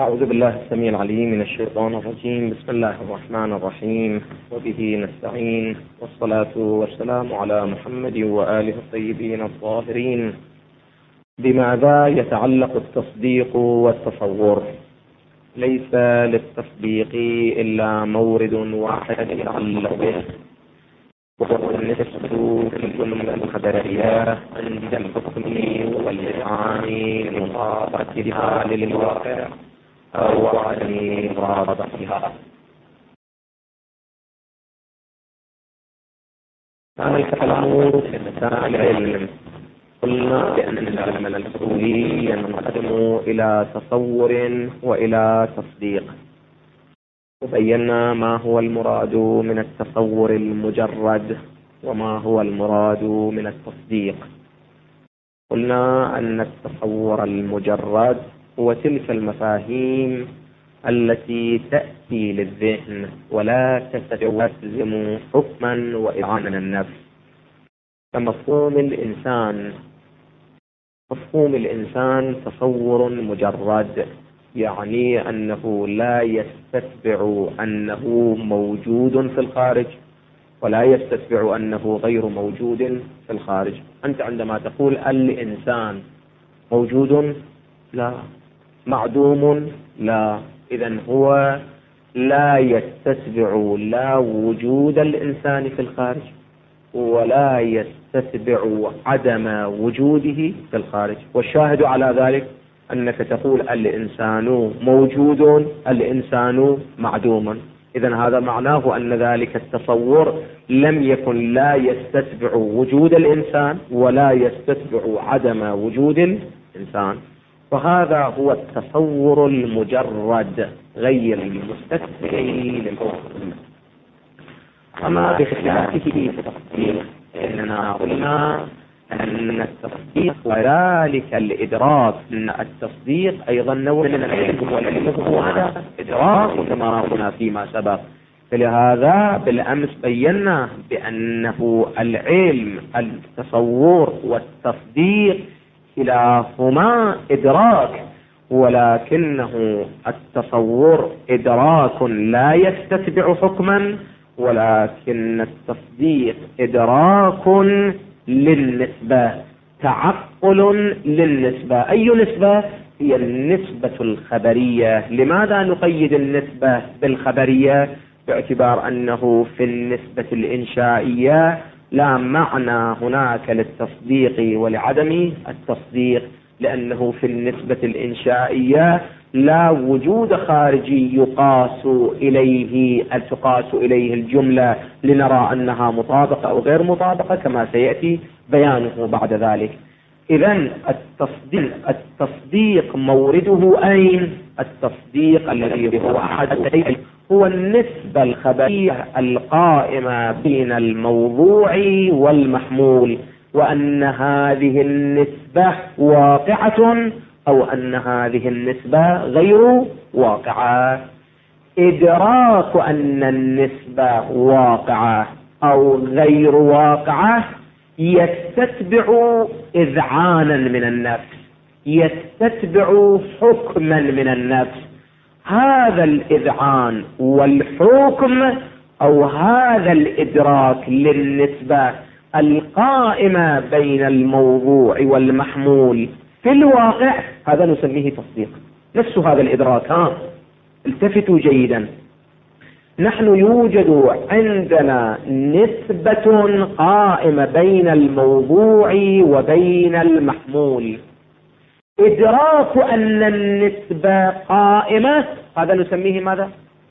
أعوذ بالله السميع العليم من الشيطان الرجيم. بسم الله الرحمن الرحيم، وبه نستعين، والصلاة والسلام على محمد وآله الطيبين الطاهرين. بماذا يتعلق التصديق والتصور؟ ليس للتصديق إلا مورد واحد يتعلق به، وهو النسبة في الجملة الخبرية عند الحكم والإذعان لمطابقتها للواقع أو عدم مرادفتها. هذا الكلام في مسائل العلم. قلنا بأن العلم الأصولي ينقسم إلى تصور وإلى تصديق، وبينا ما هو المراد من التصور المجرد وما هو المراد من التصديق. قلنا أن التصور المجرد هو تلك المفاهيم التي تأتي للذهن ولا تستلزم حكما وإذعانا النفس. فمفهوم الإنسان تصور مجرد، يعني أنه لا يستتبع أنه موجود في الخارج ولا يستتبع أنه غير موجود في الخارج. أنت عندما تقول الإنسان موجود، لا. معدوم، لا. إذن هو لا يستتبع لا وجود الإنسان في الخارج ولا يستتبع عدم وجوده في الخارج. والشاهد على ذلك أنك تقول الإنسان موجود، الإنسان معدوم. إذن هذا معناه أن ذلك التصور لم يكن لا يستتبع وجود الإنسان ولا يستتبع عدم وجود الإنسان. وهذا هو التصور المجرد غير المستتبع للحكم. أما بخلافه في التصديق، إننا قلنا أن التصديق وذلك الإدراك، أن التصديق أيضا نوع من العلم، والعلم هو هذا إدراك كما قلنا فيما سبق. فلهذا بالأمس بينا بأنه العلم، التصور والتصديق كلاهما إدراك، ولكنه التصور إدراك لا يستتبع حكما، ولكن التصديق إدراك للنسبة، تعقل للنسبة. أي نسبة؟ هي النسبة الخبرية. لماذا نقيد النسبة بالخبرية؟ باعتبار أنه في النسبة الإنشائية لا معنى هناك للتصديق ولعدم التصديق، لأنه في النسبة الإنشائية لا وجود خارجي تقاس إليه الجملة لنرى أنها مطابقة أو غير مطابقة، كما سيأتي بيانه بعد ذلك. إذن التصديق مورده أين؟ التصديق الذي هو أحد هو النسبة الخبرية القائمة بين الموضوع والمحمول، وأن هذه النسبة واقعة أو أن هذه النسبة غير واقعة. إدراك أن النسبة واقعة أو غير واقعة يستتبع إذعانا من النفس، يستتبع حكما من النفس. هذا الإذعان والحكم أو هذا الإدراك للنسبة القائمة بين الموضوع والمحمول في الواقع، هذا نسميه تصديق. نفس هذا الإدراك. التفتوا جيدا، نحن يوجد عندنا نسبة قائمة بين الموضوع وبين المحمول. إدراك أن النسبة قائمة، هذا نسميه ماذا؟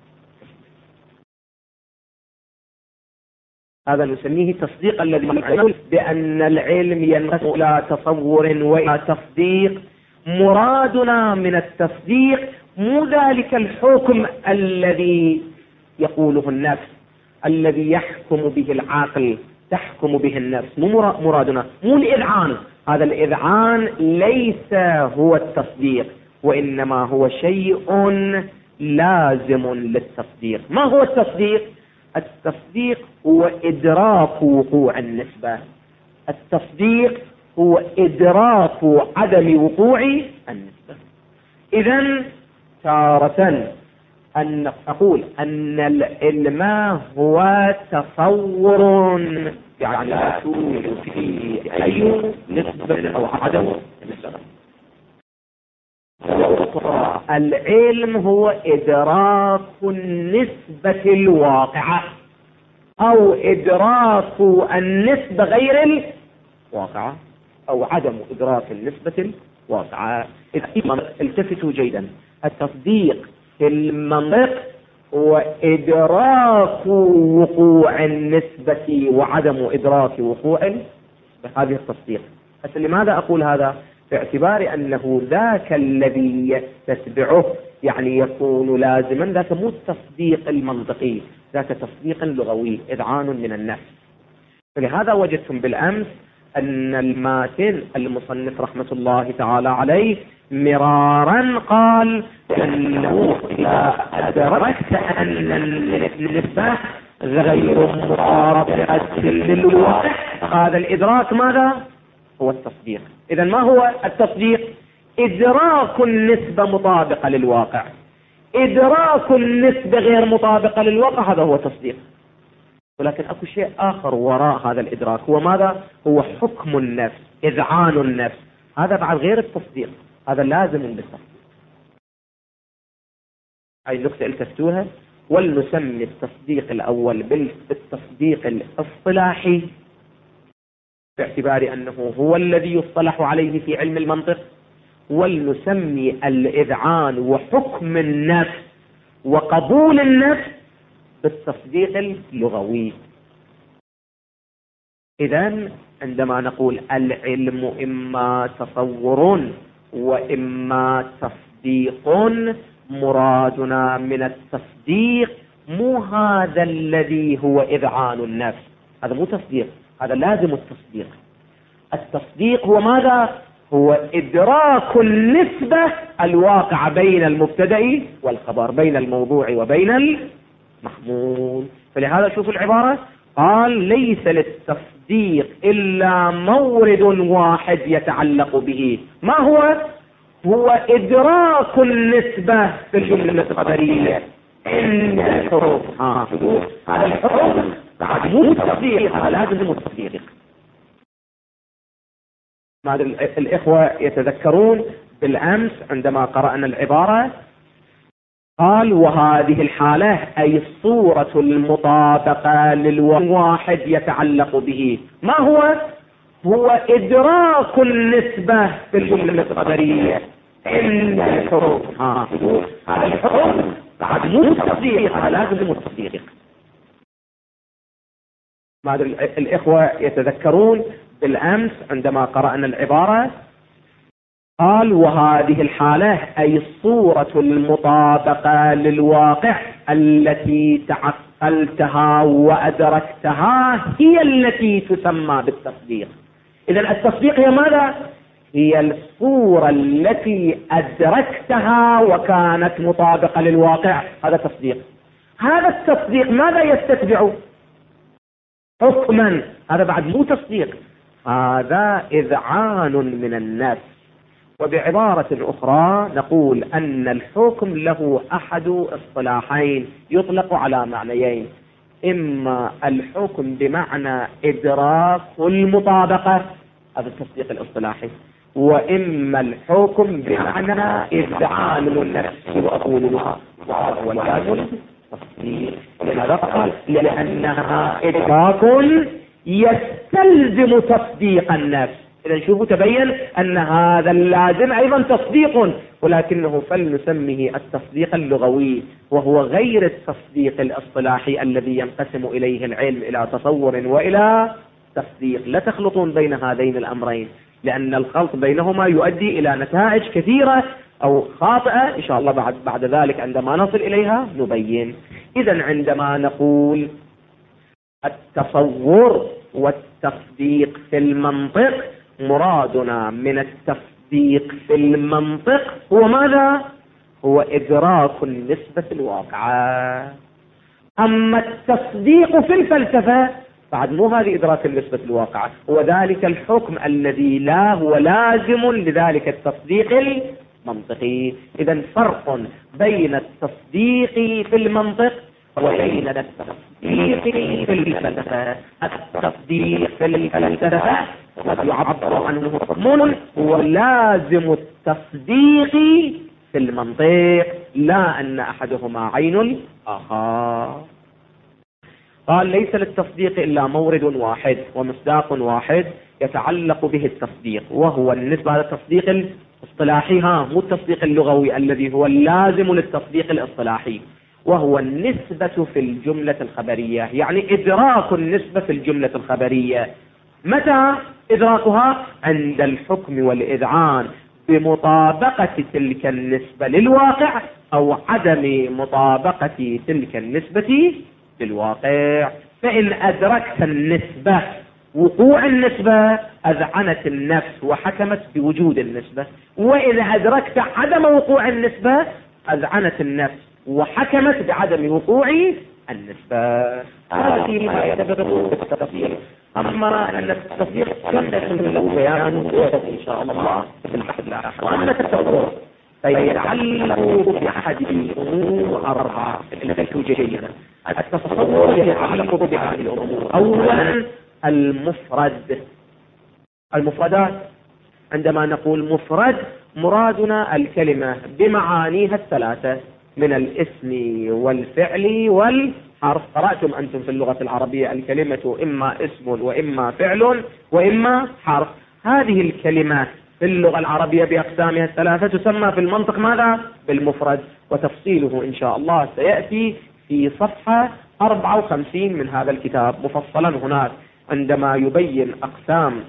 هذا نسميه تصديق، الذي يقول بأن العلم ينقسم إلى تصور وإلى تصديق. مرادنا من التصديق مو ذلك الحكم الذي يقوله النفس، الذي يحكم به العقل، تحكم به النفس. مو مرادنا، مو الإذعان. هذا الإذعان ليس هو التصديق، وإنما هو شيء لازم للتصديق. ما هو التصديق؟ التصديق هو إدراك وقوع النسبة. التصديق هو إدراك عدم وقوع النسبة. إذن تارة أن أقول أن العلم هو تصور، يعني لا توجد فيه أي نسبة أو عدم نسبة. العلم هو إدراك النسبة الواقعة أو إدراك النسبة غير الواقعة أو عدم إدراك النسبة الواقعة. التفتوا جيدا، التصديق في المنطق وإدراك وقوع النسبة وعدم إدراك وقوع هذه التصديق. بس لماذا أقول هذا؟ باعتبار أنه ذاك الذي يستتبعه يعني يكون لازما، ذاك مو التصديق المنطقي، ذاك تصديق لغوي، إذعان من النفس. فلهذا وجدتم بالأمس أن الماتن المصنف رحمة الله تعالى عليه مرارا قال أنه إذا أدركت أن النسبة غير مطابقة للواقع، هذا الإدراك ماذا؟ هو التصديق. إذن ما هو التصديق؟ إدراك النسبة مطابقة للواقع. إدراك النسبة غير مطابقة للواقع هذا هو تصديق. ولكن أكو شيء آخر وراء هذا الإدراك، هو ماذا؟ هو حكم النفس، إذعان النفس. هذا بعد غير التصديق، هذا لازم بالتصديق. أي نقطة التفتوها. ولنسمي التصديق الأول بالتصديق الاصطلاحي باعتبار أنه هو الذي يصطلح عليه في علم المنطق، ولنسمي الإذعان وحكم النفس وقبول النفس بالتصديق اللغوي. إذن عندما نقول العلم إما تصور وإما تصديق، مرادنا من التصديق مو هذا الذي هو إذعان النفس، هذا مو تصديق، هذا لازم التصديق. التصديق هو ماذا؟ هو إدراك النسبة الواقعة بين المبتدأ والخبر، بين الموضوع وبين المحمول. فلهذا شوف العبارة، قال ليس للتصديق إلا مورد واحد يتعلق به. ما هو؟ هو إدراك النسبة في الجملة الخبرية عند الحروف. هذا الحروف بعد مو تصديق، هذا لازم التصديق. بعد الإخوة يتذكرون بالأمس عندما قرأنا العبارة قال وهذه الحالة أي الصورة المطابقة للواحد يتعلق به. ما هو؟ هو إدراك النسبة في الجملة الخبرية عند الحروف. هذا الحروف بعد مو تصديق، هذا لازم التصديق. بعد الإخوة يتذكرون بالأمس عندما قرأنا العبارة قال وهذه الحالة أي الصورة المطابقة للواقع التي تعقلتها وأدركتها هي التي تسمى بالتصديق. إذن التصديق هي ماذا؟ هي الصورة التي أدركتها وكانت مطابقة للواقع، هذا تصديق. هذا التصديق ماذا يستتبع؟ حكما. هذا بعد مو تصديق، هذا إذعان من النفس. وبعبارة أخرى نقول أن الحكم له أحد اصطلاحين يطلق على معنيين، إما الحكم بمعنى إدراك المطابقة، هذا التصديق الاصطلاحي، وإما الحكم بمعنى إذعان النفس وأقولها واللازم تصديق. لماذا قال؟ لأنها إدراك يستلزم تصديق النفس. إذا شوفوا تبين أن هذا اللازم أيضا تصديق، ولكنه فلنسميه التصديق اللغوي، وهو غير التصديق الاصطلاحي الذي ينقسم إليه العلم إلى تصور وإلى تصديق. لا تخلطون بين هذين الأمرين، لأن الخلط بينهما يؤدي إلى نتائج كثيرة أو خاطئة إن شاء الله بعد ذلك عندما نصل إليها نبين. إذا عندما نقول التصور والتصديق في المنطق، مرادنا من التصديق في المنطق هو ماذا؟ هو إدراك النسبة الواقعة. أما التصديق في الفلسفة بعد مو هذه إدراك النسبة الواقعة، هو ذلك الحكم الذي لا هو لازم لذلك التصديق منطقي. إذا فرق بين التصديق في المنطق وبين التصديق في الفلسفة. التصديق في الفلسفة قد يعبر عنه حكم هو لازم التصديق في المنطق، لا أن أحدهما عين الآخر. قال ليس للتصديق إلا مورد واحد ومصداق واحد يتعلق به التصديق، وهو النسبة على التصديق الاصطلاحي، مو التصديق اللغوي الذي هو اللازم للتصديق الاصطلاحي، وهو النسبة في الجملة الخبرية، يعني إدراك النسبة في الجملة الخبرية. متى إدراكها؟ عند الحكم والإذعان بمطابقة تلك النسبة للواقع أو عدم مطابقة تلك النسبة للواقع. فإن أدركت النسبة وقوع النسبة أذعنت النفس وحكمت بوجود النسبة، وإن أدركت عدم وقوع النسبة أذعنت النفس وحكمت بعدم وقوع النسبة. هذه ما يعتبر بالتفصيل. أما أن التصديق يمكن له بيان إن شاء الله في البحث الآخر. وأما التصور فيتعلق بأحد الأمور أربعة التي توجد. التصور يتعلق بهذه الأمور. أولا المفرد. المفردات، عندما نقول مفرد مرادنا الكلمة بمعانيها الثلاثة من الاسم والفعل والحرف. قرأتم أنتم في اللغة العربية الكلمة إما اسم وإما فعل وإما حرف. هذه الكلمات في اللغة العربية بأقسامها الثلاثة تسمى في المنطق ماذا؟ بالمفرد، وتفصيله إن شاء الله سيأتي في صفحة 54 من هذا الكتاب مفصلا هناك عندما يبين أقسام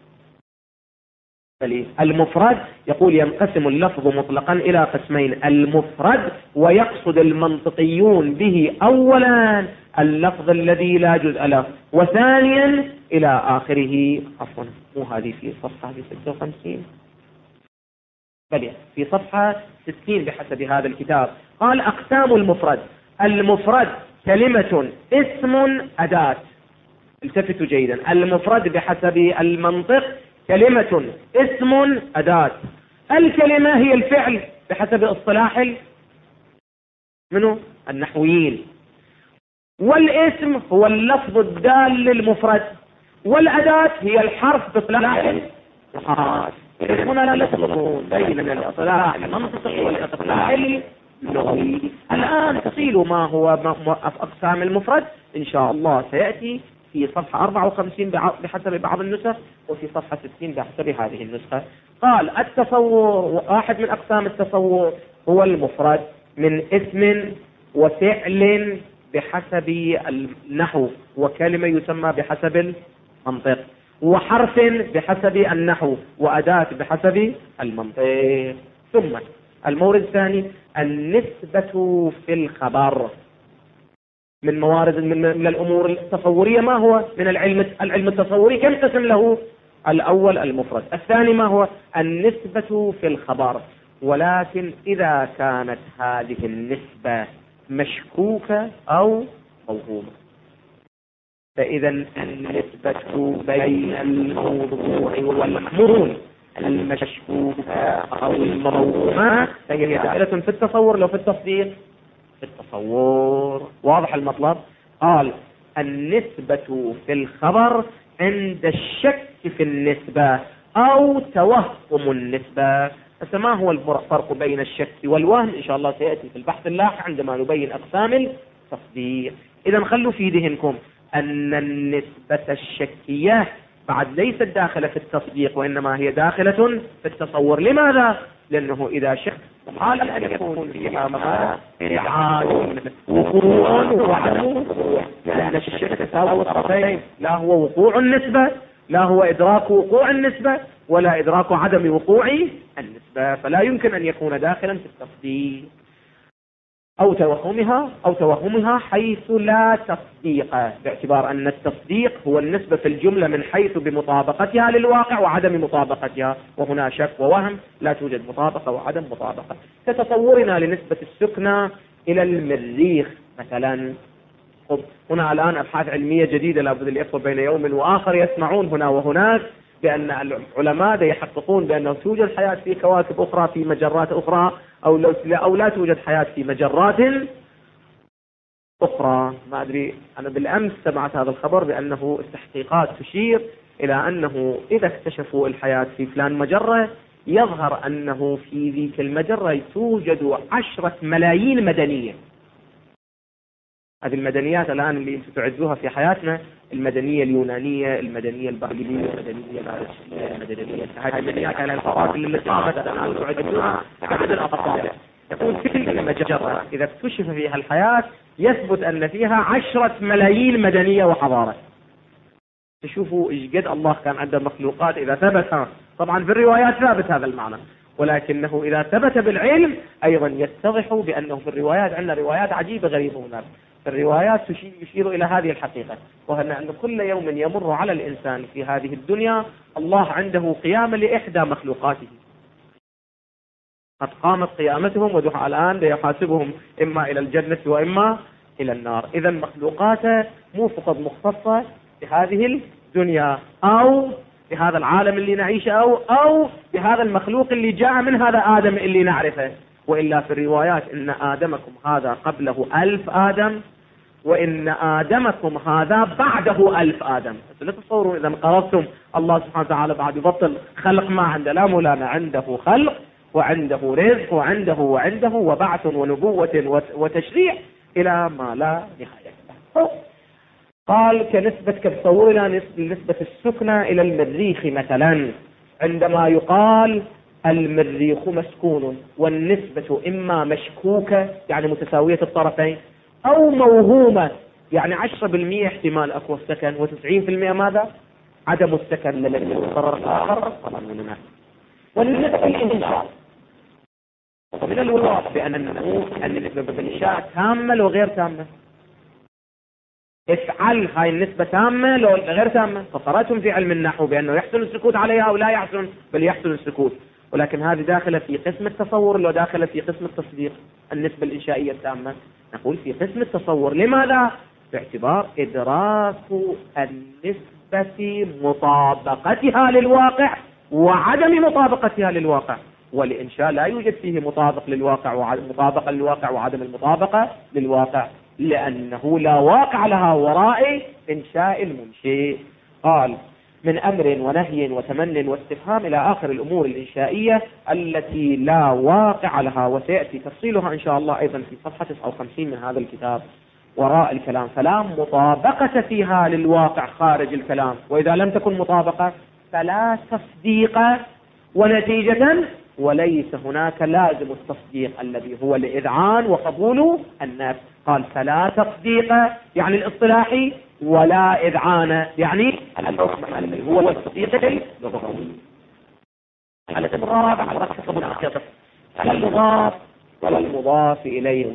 المفرد. يقول ينقسم اللفظ مطلقا إلى قسمين: المفرد، ويقصد المنطقيون به أولا اللفظ الذي لا جزء له، وثانيا إلى آخره. عفوا، مو هذه في صفحة 56 بل في صفحة 60 بحسب هذا الكتاب. قال أقسام المفرد: المفرد كلمة اسم أداة. التفتوا جيدا، المفرد بحسب المنطق كلمة اسم أداة. الكلمة هي الفعل بحسب اصطلاح منه النحويين، والاسم هو اللفظ الدال للمفرد، والأداة هي الحرف باصطلاح النحاة. هنا لا تفرق بين الاصطلاح المنطقي والاصطلاح اللغوي. الآن تفصيل ما هو أقسام المفرد إن شاء الله سيأتي في صفحة 54 بحسب بعض النسخ، وفي صفحة 60 بحسب هذه النسخة. قال التصور، واحد من أقسام التصور هو المفرد من اسم وفعل بحسب النحو، وكلمة يسمى بحسب المنطق، وحرف بحسب النحو، وأداة بحسب المنطق. ثم المورد الثاني النسبة في الخبر. من موارد من الأمور التصورية ما هو؟ من العلم التصوري كم قسم له؟ الأول المفرد، الثاني ما هو؟ النسبة في الخبر. ولكن إذا كانت هذه النسبة مشكوكة أو موهومة، فإذا النسبة بين الموضوع والمحمول المشكوكة أو الموهومة فهي داخلة في التصور لو في التصديق في التصور. واضح المطلب؟ قال النسبة في الخبر عند الشك في النسبة أو توهم النسبة. فما هو الفرق بين الشك والوهم؟ إن شاء الله سيأتي في البحث اللاحق عندما نبين أقسام التصديق. إذا خلوا في ذهنكم أن النسبة الشكية بعد ليست داخلة في التصديق، وإنما هي داخلة في التصور. لماذا؟ لأنه إذا شك محال أن يكون فيها إعادة وقوع وعدم وقوع، لأن الشك تساوي الطرفين، لا هو وقوع النسبة، لا هو إدراك وقوع النسبة، ولا إدراك عدم وقوع النسبة، فلا يمكن أن يكون داخلا في التصديق أو توهمها حيث لا تصديق، باعتبار أن التصديق هو النسبة في الجملة من حيث بمطابقتها للواقع وعدم مطابقتها، وهنا شك ووهم، لا توجد مطابقة وعدم مطابقة. كتصورنا لنسبة السكنى إلى المريخ مثلا. هنا الآن أبحاث علمية جديدة لابد الإخوة بين يوم وآخر يسمعون هنا وهناك بأن العلماء يحققون بأنه توجد حياة في كواكب أخرى في مجرات أخرى أو لا توجد حياة في مجرات أخرى. ما أدري، أنا بالأمس سمعت هذا الخبر بأنه التحقيقات تشير إلى أنه إذا اكتشفوا الحياة في فلان مجرة يظهر أنه في ذيك المجرة توجد 10 ملايين مدنية. هذه المدنيات الآن اللي تعدوها في حياتنا، المدنية اليونانية، المدنية البابلية، المدنية العربية، المدنية، هذه المدنيات على الفرات اللي صارت الآن تعدوها كعدد الأطفال. يكون في كل مجرة إذا اكتشف فيها الحياة يثبت أن فيها 10 ملايين مدنية وحضارة. تشوفوا إيش قد الله كان عنده مخلوقات إذا ثبت. طبعا في الروايات ثابت هذا المعنى، ولكنه إذا ثبت بالعلم أيضا يتضح بأنه في الروايات عندنا روايات عجيبة غريبة هناك. الروايات تشير إلى هذه الحقيقة، وهي أن كل يوم يمر على الإنسان في هذه الدنيا الله عنده قيامة لإحدى مخلوقاته. قد قامت قيامتهم ودعا الآن ليحاسبهم إما إلى الجنة وإما إلى النار. إذا مخلوقاته مو فقط مختصة بهذه الدنيا أو بهذا العالم اللي نعيشه أو بهذا المخلوق اللي جاء من هذا آدم اللي نعرفه، وإلا في الروايات إن آدمكم هذا قبله 1000 آدم، وإن آدمكم هذا بعده 1000 آدم. لا تتصوروا إذا قررتم الله سبحانه وتعالى بعد يبطل خلق ما عنده، لا مولانا، عنده خلق وعنده رزق وعنده وبعث ونبوة وتشريع إلى ما لا نهاية له. قال كتصورنا نسبة السكنة إلى المريخ مثلا، عندما يقال المريخ مسكون والنسبة إما مشكوكة يعني متساوية الطرفين، أو موهومة يعني 10% احتمال أكو السكن و90% ماذا؟ عدم السكن للذي يقرر الآخر طبعا مننا. والنسبة الإنشاء من الواضح بأن النسبة بالإنشاء تامة لو غير تامة. افعل هاي النسبة تامة لو غير تامة. فقرأتم في علم النحو بأنه يحسن السكوت عليها أو لا يحسن، بل يحسن السكوت، ولكن هذه داخلة في قسم التصور لو داخلة في قسم التصديق. النسبة الإنشائية التامة نقول في قسم التصور. لماذا؟ باعتبار إدراك النسبة مطابقتها للواقع وعدم مطابقتها للواقع. والإنشاء لا يوجد فيه مطابق للواقع ومطابقة للواقع وعدم المطابقة للواقع، لأنه لا واقع لها وراء إنشاء المنشئ. قال من أمر ونهي وتمن واستفهام إلى آخر الأمور الإنشائية التي لا واقع لها، وسيأتي تفصيلها إن شاء الله أيضا في صفحة 59 من هذا الكتاب وراء الكلام. فلا مطابقة فيها للواقع خارج الكلام، وإذا لم تكن مطابقة فلا تصديق، ونتيجة وليس هناك لازم التصديق الذي هو الإذعان وقبول النفس. قال فلا تصديق يعني الاصطلاحي، ولا إذعان يعني الذي هو التصديق اللغوي. الإضراب على حسب الأخيط المضاف والمضاف إليه.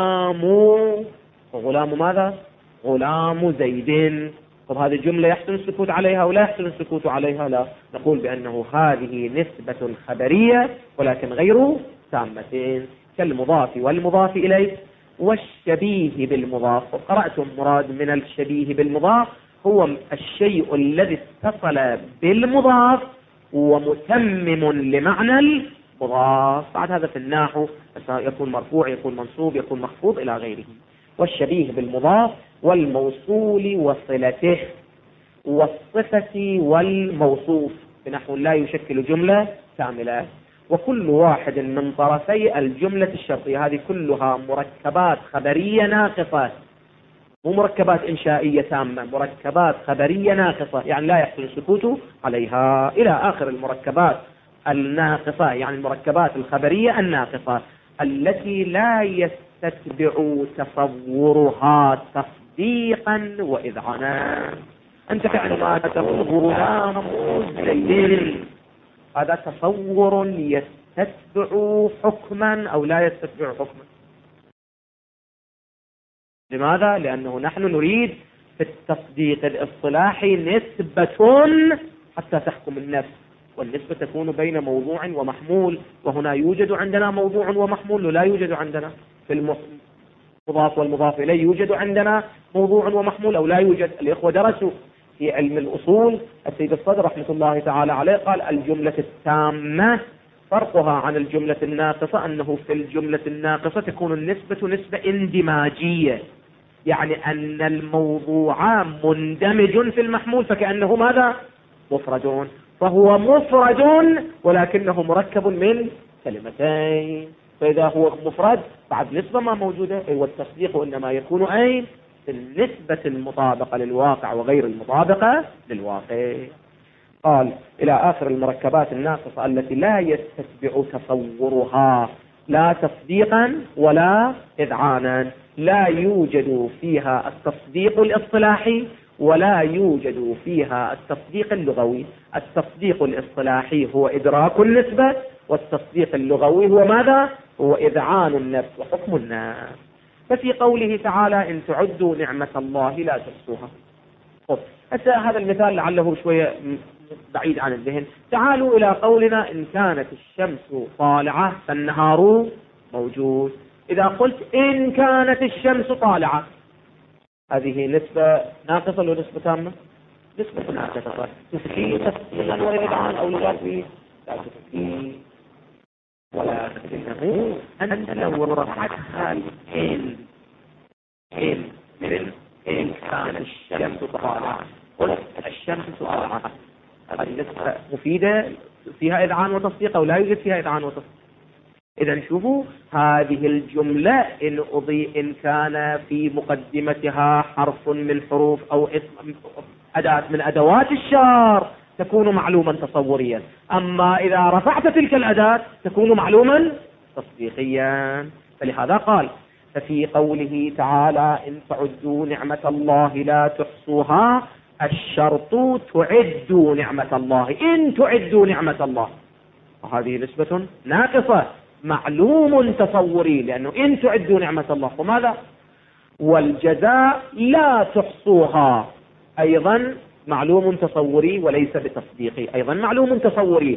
غلام ماذا؟ غلام زيد. طب هذه الجملة يحسن السكوت عليها ولا يحسن السكوت عليها؟ لا، نقول بأنه هذه نسبة خبرية ولكن غير تامة، كالمضاف والمضاف إليه والشبيه بالمضاف. وقرأتم مراد من الشبيه بالمضاف هو الشيء الذي اتصل بالمضاف ومتمم لمعنى المضاف. بعد هذا في النحو يكون مرفوع، يكون منصوب، يكون مخفوض إلى غيره. والشبيه بالمضاف والموصول وصلته والصفة والموصوف بنحو لا يشكل جملة كاملة. وكل واحد من طرفي الجملة الشرطية، هذه كلها مركبات خبرية ناقصة، مو مركبات إنشائية تامة، مركبات خبرية ناقصة يعني لا يحصل السكوت عليها، إلى آخر المركبات الناقصة يعني المركبات الخبرية الناقصة التي لا يستتبع تصورها تصديقا وإذعانا. أنت فعلا ما تقول غلام زيد، هذا تصور يستتبع حكما أو لا يستتبع حكما. لماذا؟ لأنه نحن نريد في التصديق الاصطلاحي نسبة حتى تحكم النفس، والنسبة تكون بين موضوع ومحمول، وهنا يوجد عندنا موضوع ومحمول ولا يوجد عندنا في المضاف والمضاف إليه. يوجد عندنا موضوع ومحمول أو لا يوجد؟ الإخوة درسوا في علم الأصول السيد الصدر رحمة الله تعالى عليه قال الجملة التامة فرقها عن الجملة الناقصة أنه في الجملة الناقصة تكون النسبة نسبة اندماجية، يعني أن الموضوع مندمج في المحمول فكأنه ماذا؟ مفرد، فهو مفرد ولكنه مركب من كلمتين، فإذا هو مفرد بعد نسبة ما موجودة، والتصديق إنما يكون أين؟ النسبة المطابقة للواقع وغير المطابقة للواقع. قال إلى آخر المركبات الناقصة التي لا يستتبع تصورها لا تصديقا ولا إذعانا، لا يوجد فيها التصديق الاصطلاحي ولا يوجد فيها التصديق اللغوي. التصديق الاصطلاحي هو إدراك النسبة، والتصديق اللغوي هو ماذا؟ هو إذعان النفس وحكم النفس. ففي قوله تعالى إن تعدوا نعمة الله لا تحصوها. هذا المثال لعله شوية بعيد عن الذهن. تعالوا إلى قولنا إن كانت الشمس طالعة فالنهار موجود. إذا قلت إن كانت الشمس طالعة، هذه نسبة ناقصة ولا نسبة تامة؟ نسبة ناقصة. تفكي تصديقا وإذعان أو لغوي لا تفكي، ولكنه أنت لو رفعتها إن كانت الشمس طالعة قلت الشمس طالعة، هذه نسبة مفيدة فيها إذعان وتصديق أو لا يوجد فيها إذعان وتصديق. إذا شوفوا هذه الجملة إن كان في مقدمتها حرف من حروف أو اسم أداة من أدوات الشر تكون معلوما تصوريا، أما إذا رفعت تلك الأداة تكون معلوما تصديقيا. فلهذا قال ففي قوله تعالى إن تعدوا نعمة الله لا تحصوها، الشرط تعدوا نعمة الله، إن تعدوا نعمة الله، وهذه نسبة ناقصة معلوم تصوري، لأنه إن تعدوا نعمة الله وماذا؟ والجزاء لا تحصوها أيضا معلوم تصوري وليس بتصديقي، أيضا معلوم تصوري،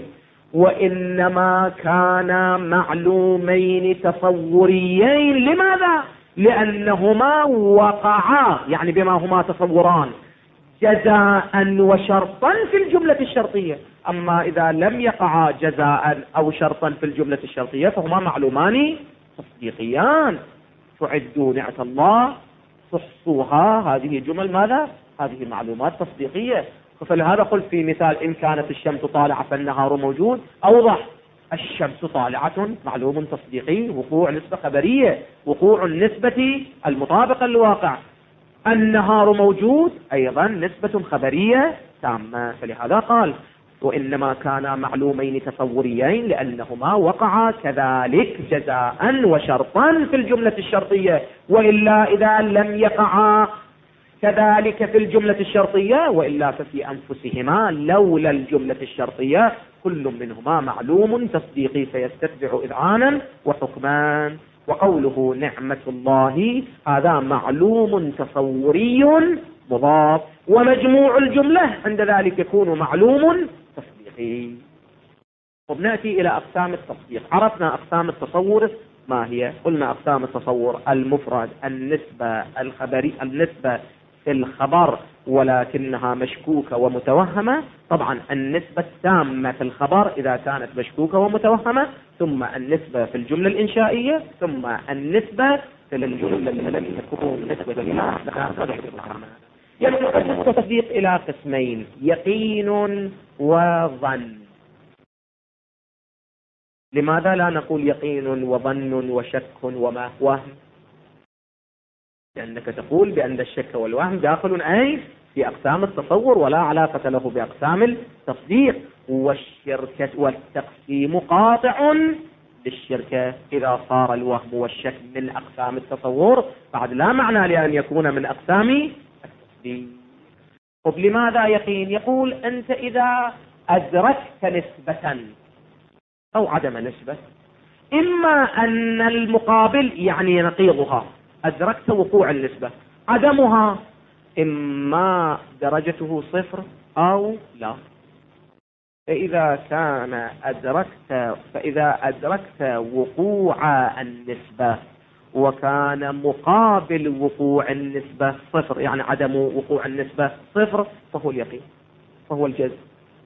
وإنما كان معلومين تصوريين. لماذا؟ لأنهما وقعا، يعني بما هما تصوران، جزاء وشرطا في الجملة الشرطية. أما إذا لم يقعا جزاء أو شرطا في الجملة الشرطية فهما معلومان تصديقيان. تعدوا نعمة الله تحصوها، هذه جمل ماذا؟ هذه معلومات تصديقية. فلهذا قلت في مثال إن كانت الشمس طالعة فالنهار موجود، أوضح الشمس طالعة معلوم تصديقي، وقوع نسبة خبرية، وقوع النسبة المطابقة للواقع. النهار موجود أيضا نسبة خبرية تامة. فلهذا قال وإنما كان معلومين تصوريين لأنهما وقعا كذلك جزاء وشرطا في الجملة الشرطية، وإلا إذا لم يقعا كذلك في الجملة الشرطية وإلا ففي أنفسهما لولا الجملة الشرطية كل منهما معلوم تصديقي فيستتبع إذعانا وحكمان. وقوله نعمة الله هذا معلوم تصوري مضاف، ومجموع الجملة عند ذلك يكون معلوم تصديقي. وبنأتي إلى أقسام التصديق. عرفنا أقسام التصور ما هي؟ قلنا أقسام التصور المفرد، النسبة الخبري، النسبة في الخبر ولكنها مشكوكة ومتوهمة، طبعا النسبة التامة في الخبر إذا كانت مشكوكة ومتوهمة، ثم النسبة في الجملة الإنشائية، ثم النسبة في الجملة التي تكون نسبة لما ينقسم التصديق إلى قسمين: يقين وظن. لماذا لا نقول يقين وظن وشك ووهم؟ لأنك تقول بأن الشك والوهم داخل أي في أقسام التصور ولا علاقة له بأقسام التصديق. والشركة والتقسيم قاطع بالشركة إذا صار الوهم والشك من أقسام التصور، بعد لا معنى لأن يكون من أقسام التصديق. طب لماذا يقين؟ يقول أنت إذا أدركت نسبة أو عدم نسبة، إما أن المقابل يعني نقيضها أدركت وقوع النسبة، عدمها إما درجته صفر أو لا. فإذا أدركت وقوع النسبة وكان مقابل وقوع النسبة صفر، يعني عدم وقوع النسبة صفر، فهو اليقين، فهو الجزم.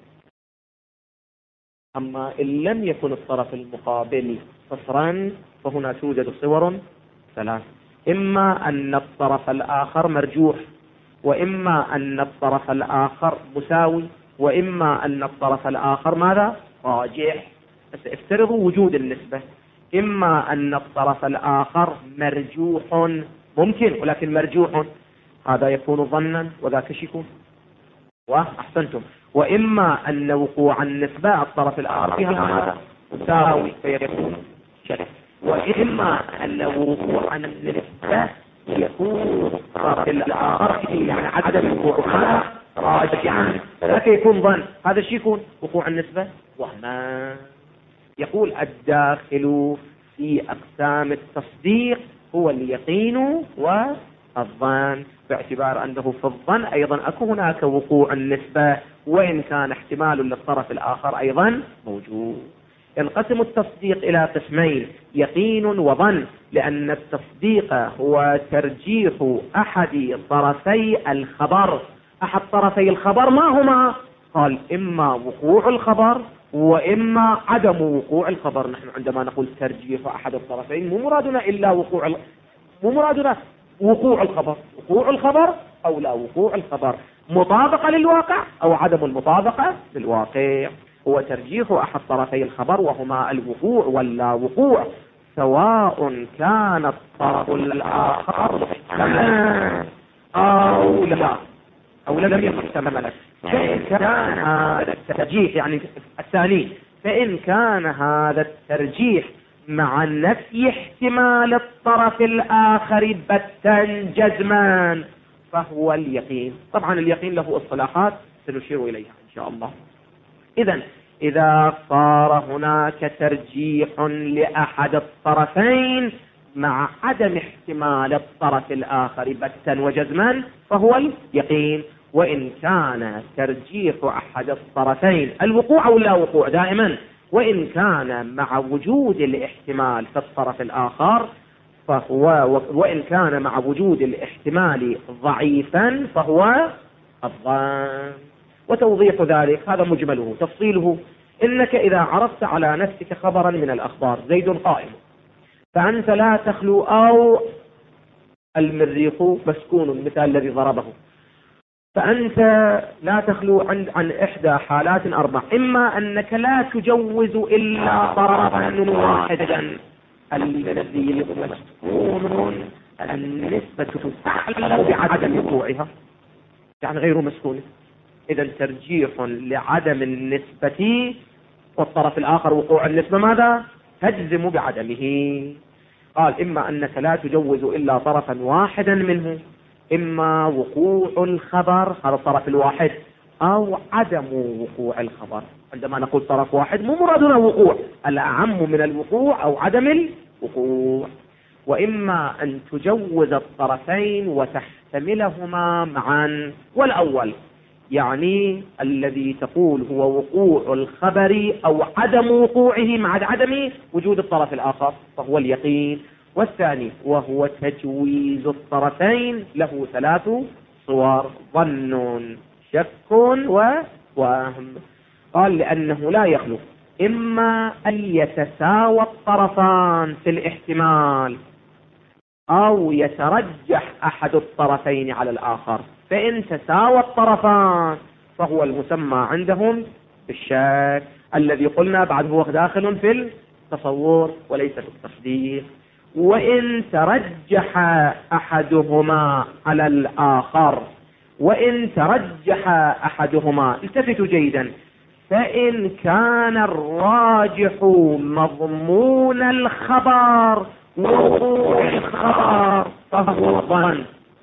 أما إن لم يكن الطرف المقابل صفرا فهنا توجد صور ثلاث: إما أن الطرف الآخر مرجوح، وإما أن الطرف الآخر مساوي، وإما أن الطرف الآخر ماذا؟ راجح. بس افترضوا وجود النسبة، إما أن الطرف الآخر مرجوح، ممكن ولكن مرجوح، هذا يكون ظنا وذاك شك، وأحسنتم. وإما أن وقوع النسبة الطرف الآخر فيها مساوي فيكون شك، وإما أن وقوع النسبة يكون الطرف الآخر يعني عدم وقوعها راجعا، فذاك يكون ظن، هذا شيء يكون وقوع النسبة وهما. يقول الداخل في أقسام التصديق هو اليقين والظن، باعتبار أنه في الظن أيضا أكو هناك وقوع النسبة، وإن كان احتمال للطرف الآخر أيضا موجود. ينقسم التصديق إلى قسمين: يقين وظن، لأن التصديق هو ترجيح أحد طرفي الخبر. أحد طرفي الخبر ما هما؟ قال إما وقوع الخبر وإما عدم وقوع الخبر. نحن عندما نقول ترجيح أحد الطرفين مو مرادنا إلا مو مرادنا وقوع الخبر، وقوع الخبر أو لا وقوع الخبر، مطابقة للواقع أو عدم المطابقة للواقع. هو ترجيح أحد طرفي الخبر وهما الوقوع واللا وقوع، سواء كان الطرف الآخر محتملا أو لا أو لم يكن محتملا. فإن كان هذا الترجيح يعني الثاني، فإن كان هذا الترجيح مع نفي احتمال الطرف الآخر بتا جزما فهو اليقين. طبعا اليقين له اصطلاحات سنشير إليها إن شاء الله. إذا صار هناك ترجيح لأحد الطرفين مع عدم احتمال الطرف الآخر بتا وجزما فهو اليقين. وإن كان ترجيح أحد الطرفين الوقوع أو لا وقوع دائما، وإن كان مع وجود الاحتمال في الطرف الآخر وإن كان مع وجود الاحتمال ضعيفا فهو الظن. وتوضيح ذلك هذا مجمله، تفصيله: إنك إذا عرفت على نفسك خبرا من الأخبار زيد قائم، فأنت لا تخلو، أو المريخ مسكون المثال الذي ضربه، فأنت لا تخلو عن إحدى حالات أربع: إما أنك لا تجوز إلا طرفا واحدا الذي مسكون النسبة تعلو بعدم وقوعها، يعني غير مسكون. إذا ترجيح لعدم النسبة والطرف الآخر وقوع النسبة ماذا؟ تجزم بعدمه. قال إما أنك لا تجوز إلا طرفا واحدا منه، إما وقوع الخبر هذا الطرف الواحد أو عدم وقوع الخبر. عندما نقول طرف واحد مو مرادنا وقوع، الأعم من الوقوع أو عدم الوقوع. وإما أن تجوز الطرفين وتحتملهما معا. والأول يعني الذي تقول هو وقوع الخبر أو عدم وقوعه مع عدم وجود الطرف الآخر فهو اليقين. والثاني وهو تجويز الطرفين له ثلاث صور: ظن، شك، ووهم. قال لأنه لا يخلو إما أن يتساوى الطرفان في الاحتمال أو يترجح أحد الطرفين على الآخر. فإن تساوى الطرفان فهو المسمى عندهم بالشك، الذي قلنا بعد هو داخل في التصور وليس في التصديق. وإن ترجح أحدهما على الآخر، وإن ترجح أحدهما، التفتوا جيدا، فإن كان الراجح مضمون الخبر وقوع الخبر فهو ظن.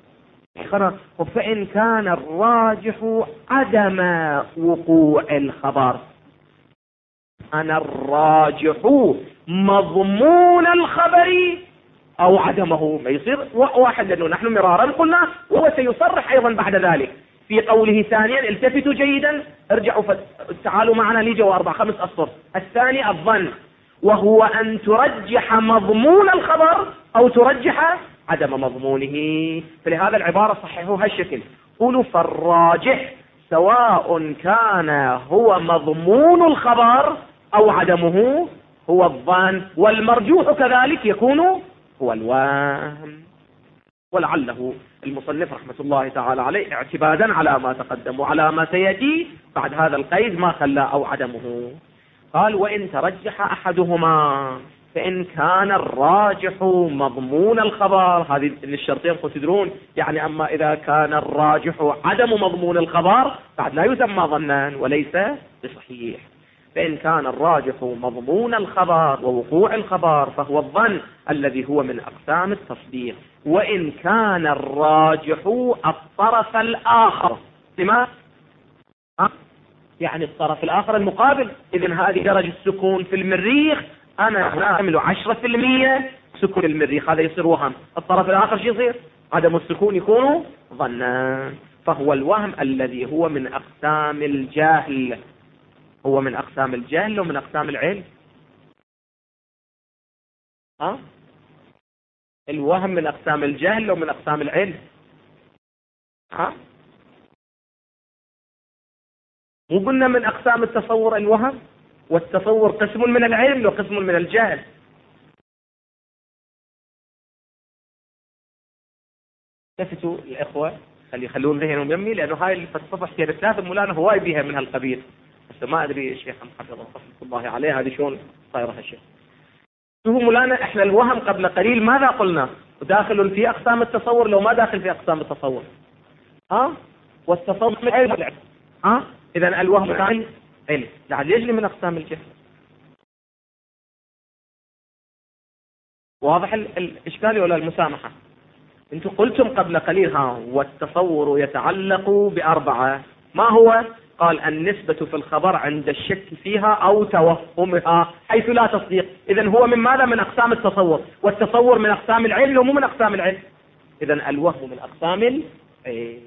فإن كان الراجح عدم وقوع الخبر، أنا الراجح مضمون الخبر أو عدمه، ما يصير واحد، لأنه نحن مرارا قلنا وهو سيصرح أيضا بعد ذلك في قوله ثانيا. التفتوا جيدا، ارجعوا تعالوا معنا لي جو 4-5 أسطر. الثاني الظن، وهو أن ترجح مضمون الخبر أو ترجح عدم مضمونه. فلهذا العبارة صححوا هالشكل، قولوا فالراجح سواء كان هو مضمون الخبر أو عدمه هو الظن، والمرجوح كذلك يكون هو الوهم. ولعله المصنف رحمة الله تعالى عليه اعتبادا على ما تقدم وعلى ما سيأتي بعد هذا القيد ما خلى أو عدمه، قال وإن ترجح أحدهما فإن كان الراجح مضمون الخبر. هذه الشرطين تدرون يعني، أما إذا كان الراجح عدم مضمون الخبر بعد لا يسمى ظنا وليس بصحيح. فإن كان الراجح مضمون الخبر ووقوع الخبر فهو الظن الذي هو من أقسام التصديق. وإن كان الراجح الطرف الآخر، لما يعني الطرف الآخر المقابل، إذن هذه درجة السكون في المريخ أنا هنا أعمل 10% سكون المريخ، هذا يصير وهم. الطرف الآخر شو يصير؟ عدم السكون يكون ظنا. فهو الوهم الذي هو من أقسام الجهل. هو من أقسام الجهل ومن أقسام العلم. الوهم من أقسام الجهل ومن أقسام العلم. مو قلنا من أقسام التصور الوهم، والتصور قسم من العلم وقسم من الجهل. لفتوا الإخوة خلون ذهنهم يمي، لأنه هاي الفلسفة في الثلاثة مولانا هواي بيها من هالقبيل، بس ما أدري الشيخ حفظه الله عليه هذه شلون صايرة هالشيء. شوفوا مولانا، احنا الوهم قبل قليل ماذا قلنا؟ داخل في أقسام التصور لو ما داخل في أقسام التصور. والتصور من علم. إذن الوهم كان علم، لعل يجري من أقسام الجهل. واضح الإشكال ولا المسامحة؟ انتم قلتم قبل قليل والتصور يتعلق ب4. ما هو؟ قال النسبة في الخبر عند الشك فيها أو توهمها حيث لا تصديق. إذن هو من ماذا؟ من أقسام التصور، والتصور من أقسام العلم ومو من أقسام العلم. إذن الوهم من أقسام العلم.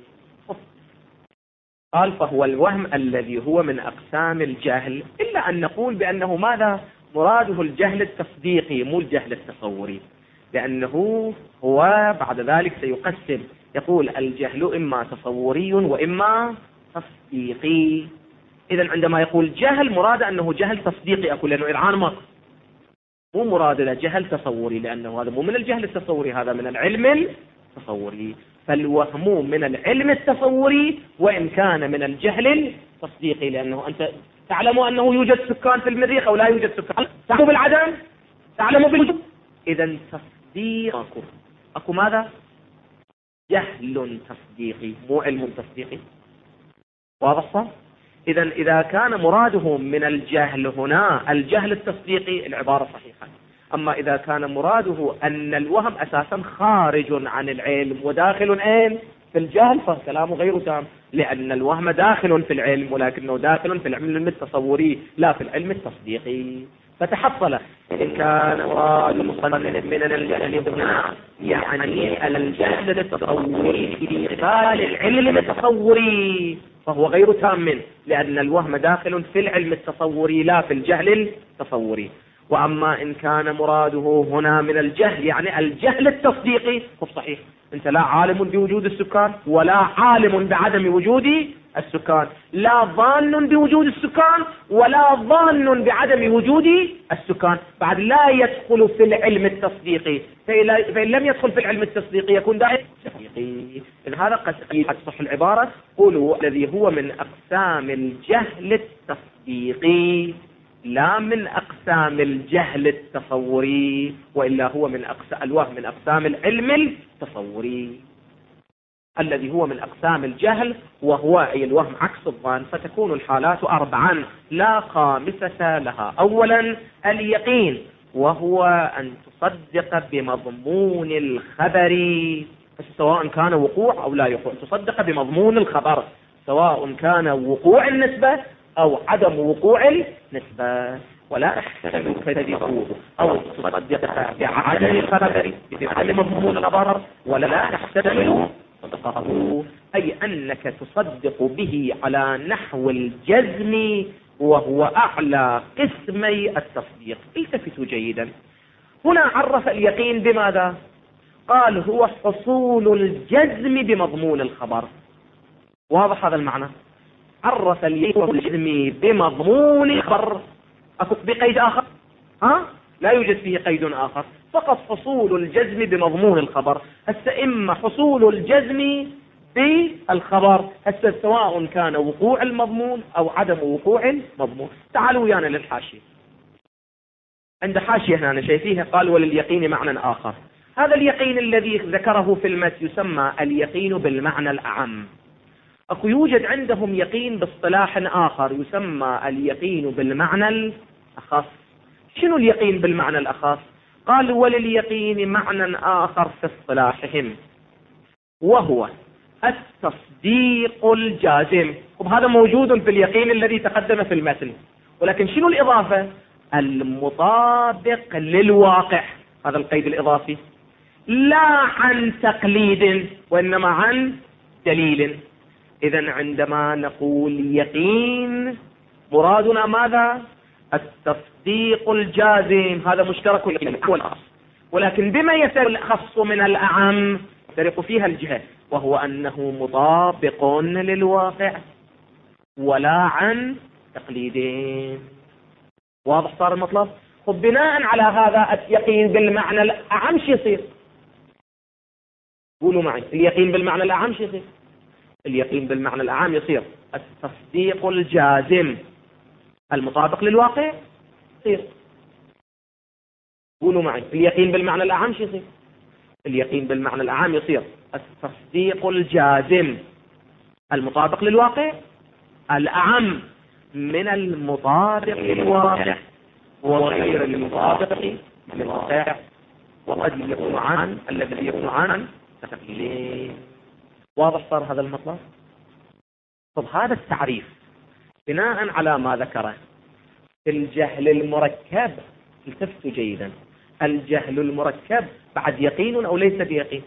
قال فهو الوهم الذي هو من أقسام الجهل، إلا أن نقول بأنه ماذا؟ مراده الجهل التصديقي مو الجهل التصوري، لأنه هو بعد ذلك سيقسم، يقول الجهل إما تصوري وإما تصديقي. إذن عندما يقول جهل مراد أنه جهل تصديقي، أقول لأنه إذعان مصر، مو مراد له جهل تصوري، لأنه هذا مو من الجهل التصوري، هذا من العلم التصوري. فالوهم من العلم التصوري وإن كان من الجهل التصديقي، لأنه أنت تعلم أنه يوجد سكان في المريخ أو لا يوجد سكان، تعلم بالعدم، تعلم بالوجود. إذن تصديق أكو ماذا؟ جهل تصديقي مو علم تصديقي. واضح صح؟ إذن إذا كان مراده من الجهل هنا الجهل التصديقي العبارة صحيحة. أما إذا كان مراده أن الوهم أساسا خارج عن العلم وداخل في الجهل فكلامه غير تام، لأن الوهم داخل في العلم ولكنه داخل في العلم التصوري لا في العلم التصديقي. فتحصل إن كان مراد المصنف من الجهل هنا يعني الجهل التصوري في قبال العلم التصوري فهو غير تام، لأن الوهم داخل في العلم التصوري لا في الجهل التصوري. وأما إن كان مراده هنا من الجهل يعني الجهل التصديقي فصحيح، أنت لا عالم بوجود السكان ولا عالم بعدم وجود السكان، لا ظان بوجود السكان ولا ظان بعدم وجود السكان، بعد لا يدخل في العلم التصديقي. فإن لم يدخل في العلم التصديقي يكون داعي تصديقي. إن هذا قد صح العبارة، قولوا الذي هو من أقسام الجهل التصديقي لا من أقسام الجهل التصوري، وإلا هو من أقسام الوهم من أقسام العلم التصوري الذي هو من أقسام الجهل، وهو أي الوهم عكس الظن. فتكون الحالات 4 لا خامسة لها. أولا اليقين، وهو أن تصدق بمضمون الخبر سواء كان وقوع أو لا يقوع، تصدق بمضمون الخبر سواء كان وقوع النسبة أو عدم وقوع النسبة، ولا تحتمل كذبه أو تصدق بعدم الخبر بعدم مضمون الخبر، ولا تحتمل صدقه، أي أنك تصدق به على نحو الجزم وهو أعلى قسمي التصديق. التفتوا جيدا، هنا عرف اليقين بماذا؟ قال هو حصول الجزم بمضمون الخبر. واضح هذا المعنى؟ عرف الجزم بمضمون الخبر، أكو بقيد آخر؟ لا يوجد فيه قيد آخر، فقط حصول الجزم بمضمون الخبر. هسه إما حصول الجزم بالخبر، هسه سواء كان وقوع المضمون أو عدم وقوع المضمون. تعالوا ويانا للحاشية. عند حاشية هنا شايفيها، قال ولليقين معنى آخر. هذا اليقين الذي ذكره في المتن يسمى اليقين بالمعنى الأعم. أكو يوجد عندهم يقين باصطلاح آخر يسمى اليقين بالمعنى الأخص. شنو اليقين بالمعنى الأخص؟ قال ولليقين معنى آخر في اصطلاحهم وهو التصديق الجازم. وهذا موجود في اليقين الذي تقدم في المتن، ولكن شنو الإضافة؟ المطابق للواقع، هذا القيد الإضافي، لا عن تقليد وإنما عن دليل. إذن عندما نقول يقين مرادنا ماذا؟ التصديق الجازم، هذا مشترك والأخص، ولكن بما يفرق الأخص من الأعم يفرق فيها الجهة، وهو أنه مطابق للواقع ولا عن تقليدين. واضح صار المطلب؟ خب بناء على هذا اليقين بالمعنى الأعم شو يصير؟ قولوا معي، اليقين بالمعنى الأعم شو يصير؟ اليقين بالمعنى الأعم يصير التصديق الجازم المطابق للواقع يصير. قولوا معي، اليقين بالمعنى الأعم شو يصير؟ اليقين بالمعنى الأعم يصير التصديق الجازم المطابق للواقع الأعم من المطابق للواقع وغير المطابق للواقع، وقد يكون عن الذي يكون عن تقليد. واضح صار هذا المطلب؟ طب هذا التعريف بناء على ما ذكره الجهل المركب. التفتوا جيدا، الجهل المركب بعد يقين أو ليس بيقين؟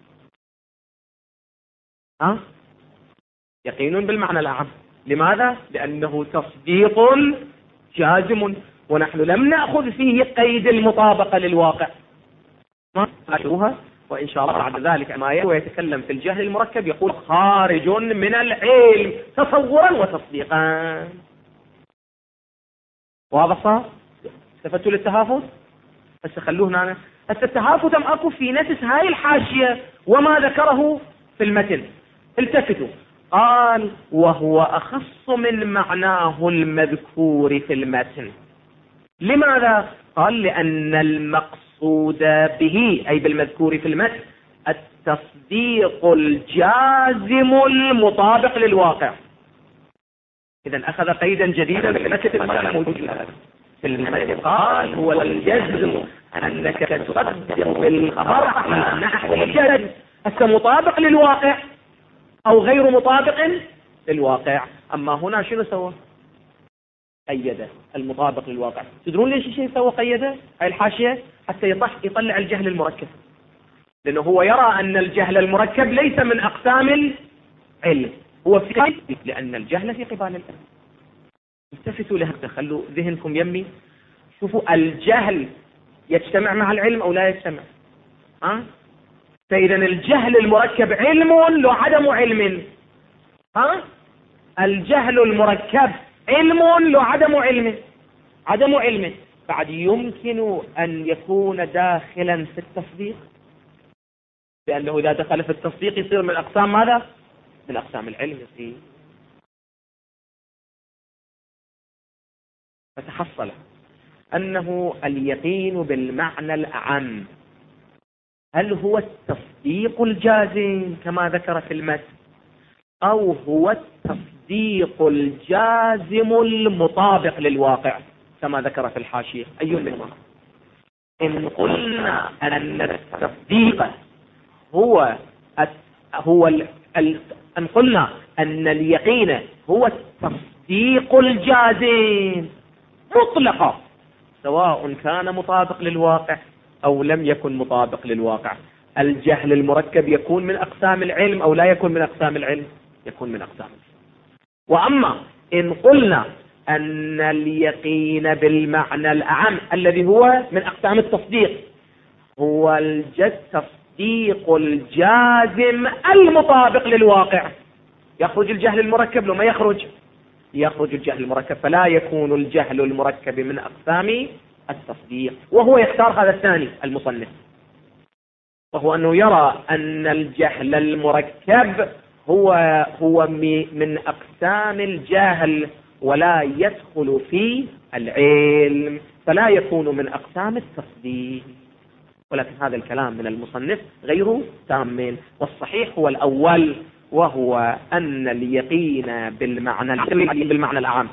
يقين بالمعنى الأعم. لماذا؟ لأنه تصديق جازم، ونحن لم نأخذ فيه قيد المطابقة للواقع. ما أشوفها، وإن شاء الله بعد ذلك ما يتكلم في الجهل المركب يقول خارج من العلم تصورا وتصديقا. واضح صار؟ استفدتوا للتهافت؟ هسه خلوه هنا. هسه التهافت اكو في نفس هاي الحاشية وما ذكره في المتن. التفتوا، قال وهو أخص من معناه المذكور في المتن. لماذا؟ قال لأن المقصود به أي بالمذكور في المتن التصديق الجازم المطابق للواقع. إذن أخذ قيدا جديدا في المتن قال هو الجزم أنك تصدق بالخبر على نحو الجزم، هسه مطابق للواقع أو غير مطابق للواقع. أما هنا شنو سوى؟ قيده المطابق للواقع. تدرون ليش شيء سوى قيده؟ هاي الحاشية حتى يطلع الجهل المركب، لأنه هو يرى أن الجهل المركب ليس من أقسام العلم، هو في لأن الجهل في قبال العلم. التفتوا لهذا، خلوا ذهنكم يمي، شوفوا الجهل يجتمع مع العلم أو لا يجتمع؟ فإذا الجهل المركب علم لو عدم علم؟ الجهل المركب علم لو عدم علم؟ عدم علم. بعد يمكن أن يكون داخلا في التصديق، لأنه إذا دخل في التصديق يصير من أقسام ماذا؟ من أقسام العلم يصير. فتحصل أنه اليقين بالمعنى الأعم هل هو التصديق الجازم كما ذكر في المتن، أو هو التصديق الجازم المطابق للواقع كما ذكر في الحاشية؟ أي منهما؟ إن قلنا أن التصديق أن قلنا أن اليقين هو التصديق الجازم مطلقا سواء كان مطابق للواقع أو لم يكن مطابق للواقع. الجهل المركب يكون من أقسام العلم أو لا يكون من أقسام العلم؟ يكون من أقسام العلم. وأما إن قلنا أن اليقين بالمعنى الأعم الذي هو من أقسام التصديق هو التصديق الجازم المطابق للواقع. يخرج الجهل المركب لو ما يخرج الجهل المركب، فلا يكون الجهل المركب من أقسام التصديق. وهو يختار هذا الثاني المصنف، وهو أنه يرى أن الجهل المركب هو من أقسام الجهل ولا يدخل في العلم، فلا يكون من أقسام التصديق. ولكن هذا الكلام من المصنف غير تام، والصحيح هو الأول، وهو أن اليقين بالمعنى الأعم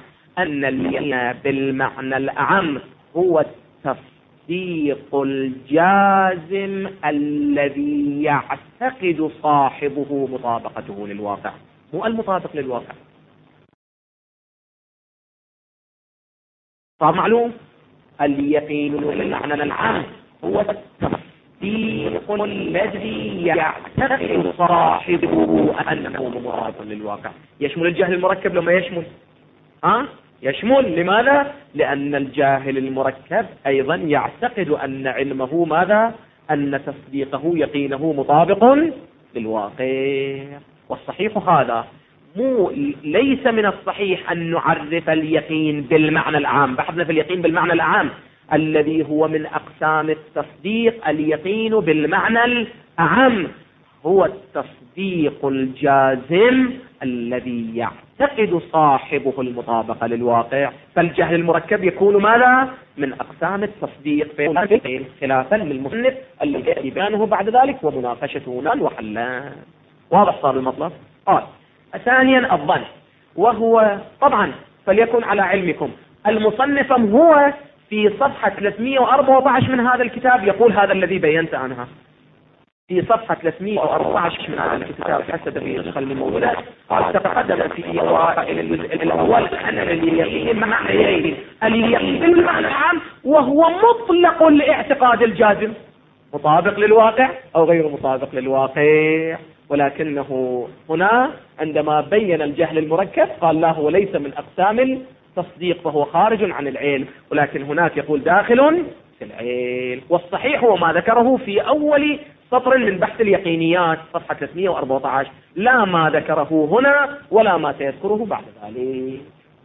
هو التصديق الجازم الذي يعتقد صاحبه مطابقته للواقع، مو المطابق للواقع. صار معلوم؟ اليقين بالمعنى العام هو التصديق الذي يعتقد صاحبه أنه مطابق للواقع. يشمل الجهل المركب لما يشمل. لماذا؟ لأن الجاهل المركب أيضا يعتقد أن علمه ماذا؟ أن تصديقه يقينه مطابق للواقع. والصحيح هذا ليس من الصحيح أن نعرف اليقين بالمعنى العام. بحثنا في اليقين بالمعنى العام الذي هو من أقسام التصديق. اليقين بالمعنى العام هو التصديق الجازم الذي يعتقد صاحبه المطابقة للواقع. فالجهل المركب يكون ماذا؟ من أقسام التصديق، خلافا للمصنف الذي يأتي بيانه بعد ذلك ومناقشته وحلان. واضح صار المطلب؟ ثانيا الظن، وهو طبعا فليكن على علمكم المصنف هو في صفحة 314 من هذا الكتاب يقول هذا الذي بينت عنها. في صفحة 314 من هذا الكتاب حسب النسخة الموجودة قال تقدم في أوائل الجزء الأول أن اليقين معنيين: اليقين بالمعنى العام وهو مطلق الاعتقاد الجازم مطابق للواقع أو غير مطابق للواقع. ولكنه هنا عندما بين الجهل المركب قال لا، هو ليس من أقسام التصديق فهو خارج عن العلم، ولكن هناك يقول داخل في العلم. والصحيح هو ما ذكره في أول سطر من بحث اليقينيات صفحة 314، لا ما ذكره هنا ولا ما سيذكره بعد ذلك.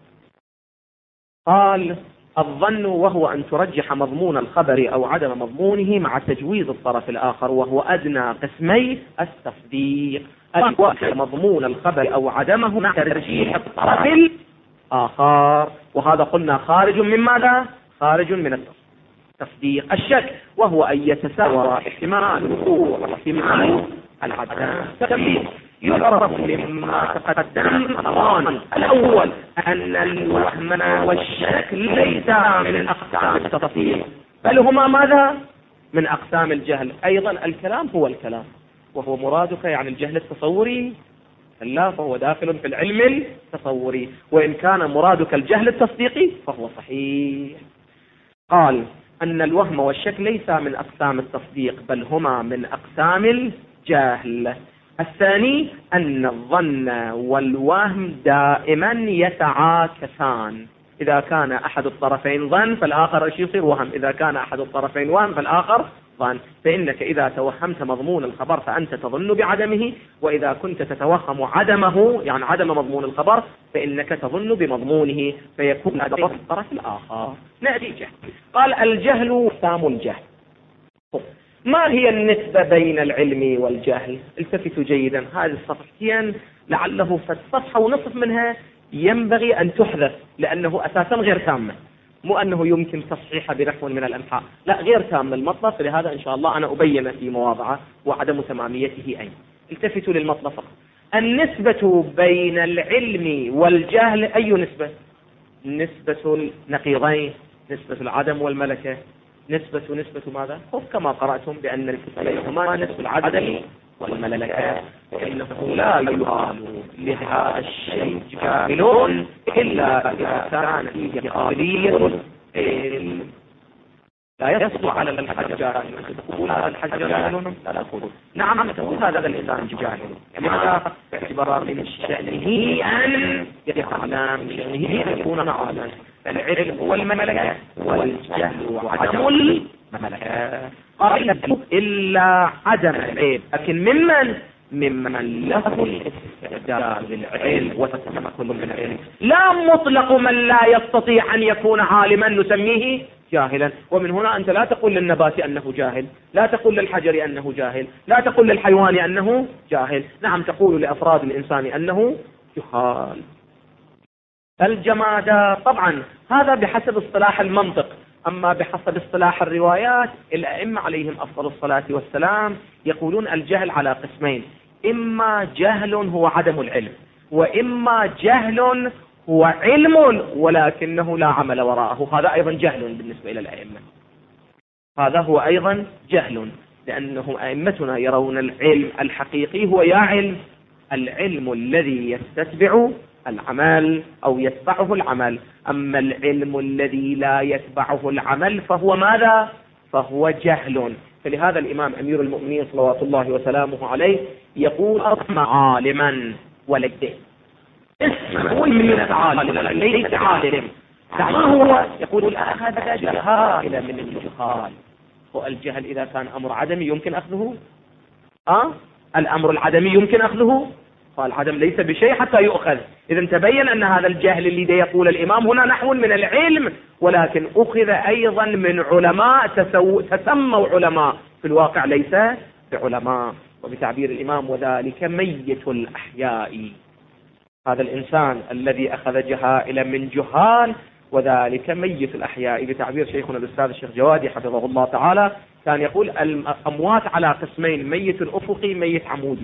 قال الظن وهو أن ترجح مضمون الخبر أو عدم مضمونه مع تجويز الطرف الآخر، وهو أدنى قسمي التصديق. مضمون الخبر أو عدمه مع ترجيح الطرف الآخر، وهذا قلنا خارج من ماذا؟ خارج من التصديق. الشك وهو أن يتساوى احتمال الوقوع واحتمال العدم. يعرف مما تقدم أمران: الأول أن الوهم والشك ليس من أقسام التصديق بل هما ماذا؟ من أقسام الجهل. أيضا الكلام هو الكلام، وهو مرادك يعني الجهل التصوري؟ لا، فهو داخل في العلم التصوري. وإن كان مرادك الجهل التصديقي فهو صحيح. قال أن الوهم والشك ليس من أقسام التصديق بل هما من أقسام الجهل. الثاني أن الظن والوهم دائما يتعاكسان. إذا كان أحد الطرفين ظن فالآخر يصير وهم، إذا كان أحد الطرفين وهم فالآخر ظن. فإنك إذا توهمت مضمون الخبر فأنت تظن بعدمه، وإذا كنت تتوهم عدمه يعني عدم مضمون الخبر فإنك تظن بمضمونه، فيكون هذا الطرف الآخر. نتيجة قال الجهل أقسام الجهل. ما هي النسبة بين العلم والجهل؟ التفتوا جيدا، هذه الصفحتين لعله صفحة ونصف منها ينبغي أن تحذف لأنه أساسا غير تامة، مو أنه يمكن تصحيحها بنحو من الأنحاء، لا غير تام المطلب. فلهذا إن شاء الله أنا أبين في مواضعه وعدم تماميته أين. التفتوا للمطلب فقط. النسبة بين العلم والجهل أي نسبة؟ نسبة النقيضين، نسبة العدم والملكة، نسبة ماذا؟ كما قرأتم بأن الكتابهما نسبة العدم والملكة، فإنه لا يقال لهذا الشيء كامل إلا إذا كان فيه قابلية لا يصدق على الحجر جاهل. تقول هذا الحجر جاهل؟ لا تقول نعم تقول هذا الإنسان جاهل. لماذا؟ باعتبار من شأنه أن يتعلم، من شأنه أن يكون عالما. العلم هو الملكة والجهل وعدم الملكة. قال إلا عدم العلم، لكن ممن له الاستعداد للعلم وتتمكن من العلم. لا مطلق من لا يستطيع أن يكون عالما نسميه جاهلا. ومن هنا أنت لا تقول للنبات أنه جاهل، لا تقول للحجر أنه جاهل، لا تقول للحيوان أنه جاهل. نعم تقول لأفراد الإنسان أنه جهال. الجمادات طبعا هذا بحسب اصطلاح المنطق، أما بحسب اصطلاح الروايات الأئمة عليهم أفضل الصلاة والسلام يقولون الجهل على قسمين: إما جهل هو عدم العلم، وإما جهل هو علم ولكنه لا عمل وراءه. هذا أيضا جهل بالنسبة إلى الأئمة، هذا هو أيضا جهل، لأنهم أئمتنا يرون العلم الحقيقي هو العلم الذي يستتبع العمل أو يتبعه العمل. أما العلم الذي لا يتبعه العمل فهو ماذا؟ فهو جهل. فلهذا الإمام أمير المؤمنين صلوات الله وسلامه عليه يقول: عالما ولده اسمه من عالم ليس عالم. ما هو؟ يقول: أخذ جهائل من الجهال. والجهل إذا كان أمر عدمي يمكن أخذه؟ الأمر العدمي يمكن أخذه؟ فالعدم ليس بشيء حتى يؤخذ. إذا تبين أن هذا الجهل الذي يقول الإمام هنا نحو من العلم، ولكن أخذ أيضا من علماء تسموا علماء، في الواقع ليس بعلماء. وبتعبير الإمام: وذلك ميت الأحياء. هذا الإنسان الذي أخذ جهائل من جهال وذلك ميت الأحياء. بتعبير شيخنا الأستاذ الشيخ جوادي حفظه الله تعالى كان يقول: الأموات على قسمين: ميت الأفقي، ميت عمودي.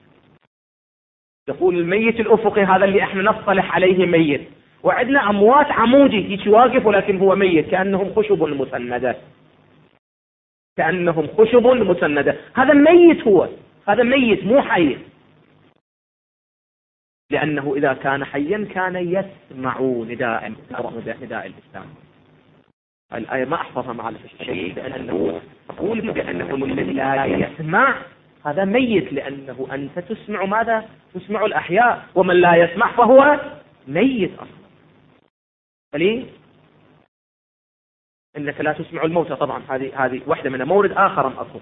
يقول الميت الأفقي هذا اللي احنا نصطلح عليه ميت، وعندنا أموات عمودي يجي واقف ولكن هو ميت، كأنهم خشب مسندة، كأنهم خشب مسندة. هذا ميت، هذا ميت مو حي، لأنه إذا كان حيا كان يسمع نداء الإسلام. الآية ما أحفظها مع الشيء، لأنه أقول بأنه الذي لا يسمع هذا ميت، لأنه أنت تسمع ماذا؟ تسمع الأحياء، ومن لا يسمع فهو ميت أصلا. فليه؟ إنك لا تسمع الموتى. طبعا هذه واحدة من مورد آخر أخر.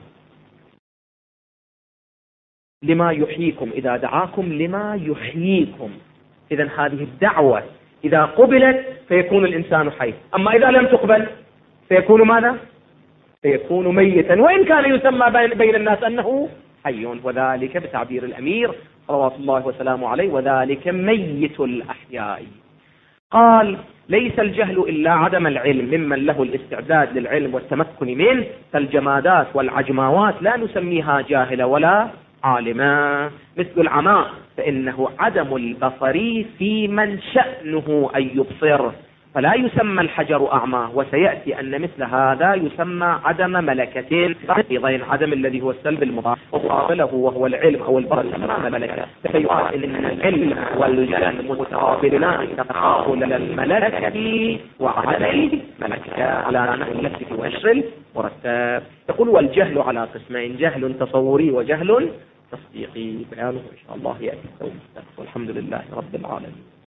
لما يحييكم إذا دعاكم لما يحييكم. إذا هذه الدعوة إذا قبلت فيكون الإنسان حي، أما إذا لم تقبل فيكون ماذا؟ فيكون ميتا، وإن كان يسمى بين الناس أنه حي. وذلك بتعبير الأمير صلوات الله وسلامه عليه: وذلك ميت الأحياء. قال: ليس الجهل إلا عدم العلم ممن له الاستعداد للعلم والتمكن منه، فالجمادات والعجماوات لا نسميها جاهلة ولا عالما. مثل العماء فإنه عدم البصر في من شأنه أن يبصر، فلا يسمى الحجر أعمى. وسيأتي أن مثل هذا يسمى عدم ملكتين، أيضا عدم الذي هو السلب المضاف، وقابله وهو العلم أو البصر يسمى ملكة. فيقال إن العلم والجهل متقابلان تقابل الملكة وعدم الملكة على نحو اللفظ وأشر المرتب. يقول: والجهل على قسمين: جهل تصوري وجهل تصديقي. بيانه إن شاء الله يأتي. والحمد لله رب العالمين.